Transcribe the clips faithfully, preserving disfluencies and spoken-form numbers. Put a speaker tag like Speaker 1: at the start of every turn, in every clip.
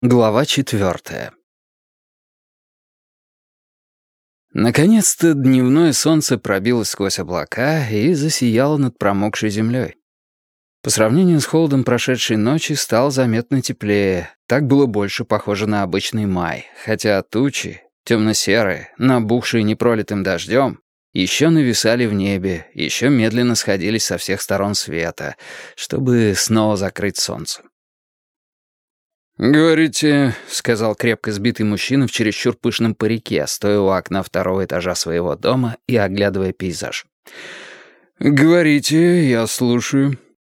Speaker 1: Глава четвертая. Наконец-то дневное солнце пробилось сквозь облака и засияло над промокшей землей. По сравнению с холодом прошедшей ночи стало заметно теплее, так было больше похоже на обычный май, хотя тучи, темно-серые, набухшие непролитым дождем, еще нависали в небе, еще медленно сходились со всех сторон света, чтобы снова закрыть солнце. «Говорите», — сказал крепко сбитый мужчина в чересчур пышном парике, стоя у окна второго этажа своего дома и оглядывая пейзаж. «Говорите, я слушаю».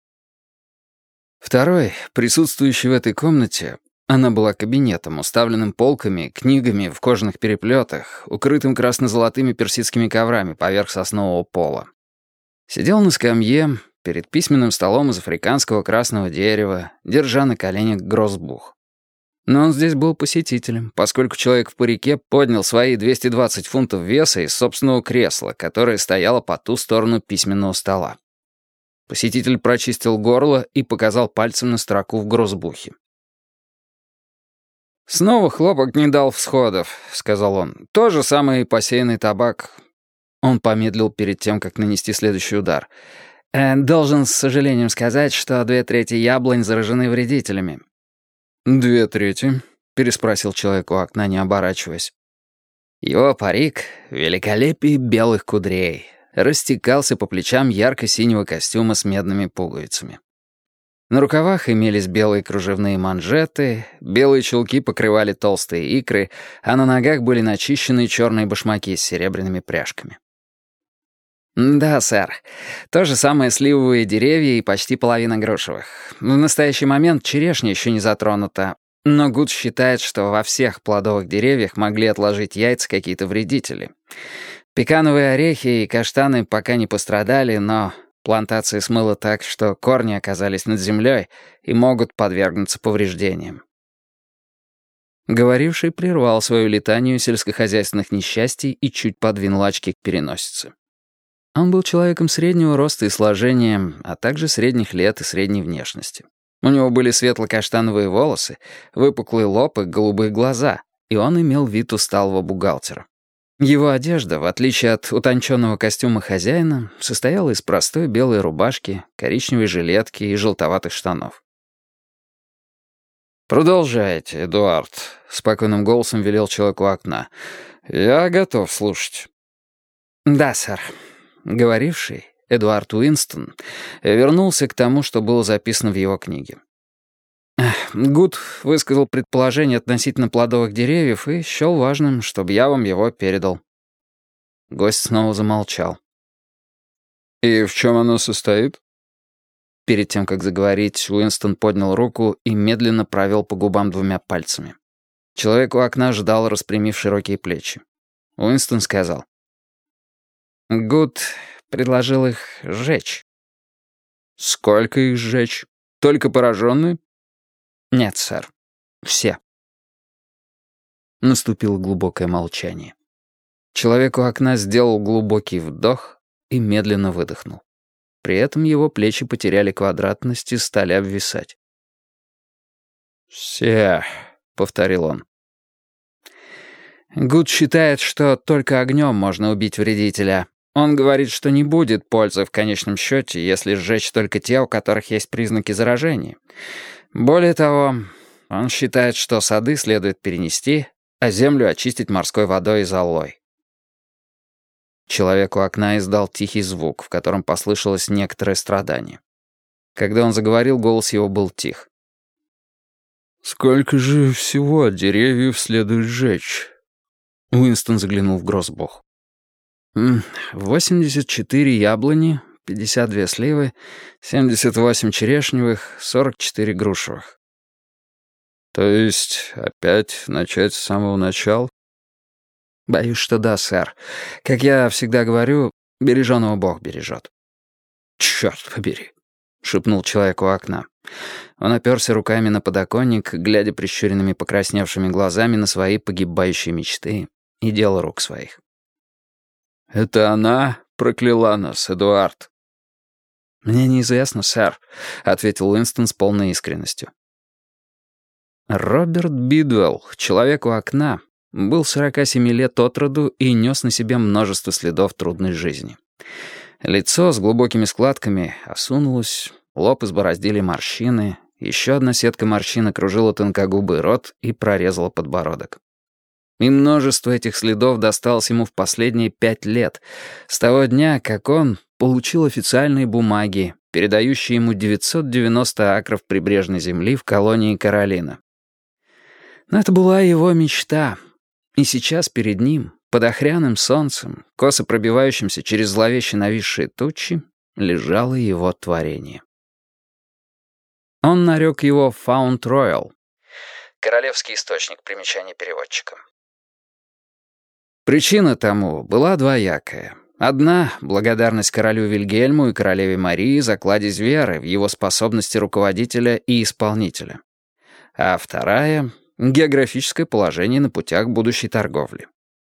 Speaker 1: Второй, присутствующий в этой комнате, она была кабинетом, уставленным полками, книгами в кожаных переплетах, укрытым красно-золотыми персидскими коврами поверх соснового пола. Сидел на скамье перед письменным столом из африканского красного дерева, держа на коленях гроссбух. Но он здесь был посетителем, поскольку человек в парике поднял свои двести двадцать фунтов веса из собственного кресла, которое стояло по ту сторону письменного стола. Посетитель прочистил горло и показал пальцем на строку в гроссбухе. «Снова хлопок не дал всходов», — сказал он. «То же самое и посеянный табак». Он помедлил перед тем, как нанести следующий удар. Э, «Должен с сожалением сказать, что две трети яблонь заражены вредителями». «Две трети?» — переспросил человек у окна, не оборачиваясь. Его парик, великолепие белых кудрей, растекался по плечам ярко-синего костюма с медными пуговицами. На рукавах имелись белые кружевные манжеты, белые чулки покрывали толстые икры, а на ногах были начищенные черные башмаки с серебряными пряжками. «Да, сэр. То же самое сливовые деревья и почти половина грушевых. В настоящий момент черешня еще не затронута, но Гуд считает, что во всех плодовых деревьях могли отложить яйца какие-то вредители. Пекановые орехи и каштаны пока не пострадали, но плантации смыло так, что корни оказались над землей и могут подвергнуться повреждениям». Говоривший прервал свою летанию сельскохозяйственных несчастий и чуть подвинул очки к переносице. Он был человеком среднего роста и сложения, а также средних лет и средней внешности. У него были светло-каштановые волосы, выпуклый лоб и голубые глаза, и он имел вид усталого бухгалтера. Его одежда, в отличие от утонченного костюма хозяина, состояла из простой белой рубашки, коричневой жилетки и желтоватых штанов. «Продолжайте, Эдуард», — спокойным голосом велел человек у окна. «Я готов слушать». «Да, сэр». Говоривший, Эдуард Уинстон, вернулся к тому, что было записано в его книге. Гуд высказал предположение относительно плодовых деревьев и счел важным, чтобы я вам его передал. Гость снова замолчал. «И в чем оно состоит?» Перед тем, как заговорить, Уинстон поднял руку и медленно провел по губам двумя пальцами. Человек у окна ждал, распрямив широкие плечи. Уинстон сказал. Гуд предложил их сжечь. «Сколько их сжечь? Только пораженные?» «Нет, сэр. Все». Наступило глубокое молчание. Человек у окна сделал глубокий вдох и медленно выдохнул. При этом его плечи потеряли квадратность и стали обвисать. «Все», — повторил он. Гуд считает, что только огнем можно убить вредителя. Он говорит, что не будет пользы в конечном счете, если сжечь только те, у которых есть признаки заражения. Более того, он считает, что сады следует перенести, а землю очистить морской водой и золой. Человек у окна издал тихий звук, в котором послышалось некоторое страдание. Когда он заговорил, голос его был тих. «Сколько же всего деревьев следует сжечь?» Уинстон заглянул в гроссбух. «восемьдесят четыре яблони, пятьдесят две сливы, семьдесят восемь черешневых, сорок четыре грушевых». «То есть опять начать с самого начала?» «Боюсь, что да, сэр. Как я всегда говорю, береженого Бог бережет». «Черт побери», — шепнул человек у окна. Он оперся руками на подоконник, глядя прищуренными покрасневшими глазами на свои погибающие мечты и дело рук своих. «Это она прокляла нас, Эдуард?» «Мне неизвестно, сэр», — ответил Уинстон с полной искренностью. Роберт Бидуэлл, человек у окна, был сорока семи лет от роду и нес на себе множество следов трудной жизни. Лицо с глубокими складками осунулось, лоб избороздили морщины, еще одна сетка морщин окружила тонкогубый рот и прорезала подбородок. И множество этих следов досталось ему в последние пять лет, с того дня, как он получил официальные бумаги, передающие ему девятьсот девяносто акров прибрежной земли в колонии Каролина. Но это была его мечта, и сейчас перед ним, под охряным солнцем, косо пробивающимся через зловеще нависшие тучи, лежало его творение. Он нарек его «Fount Royal» — королевский источник, примечание переводчика. Причина тому была двоякая. Одна — благодарность королю Вильгельму и королеве Марии за кладезь веры в его способности руководителя и исполнителя. А вторая — географическое положение на путях будущей торговли.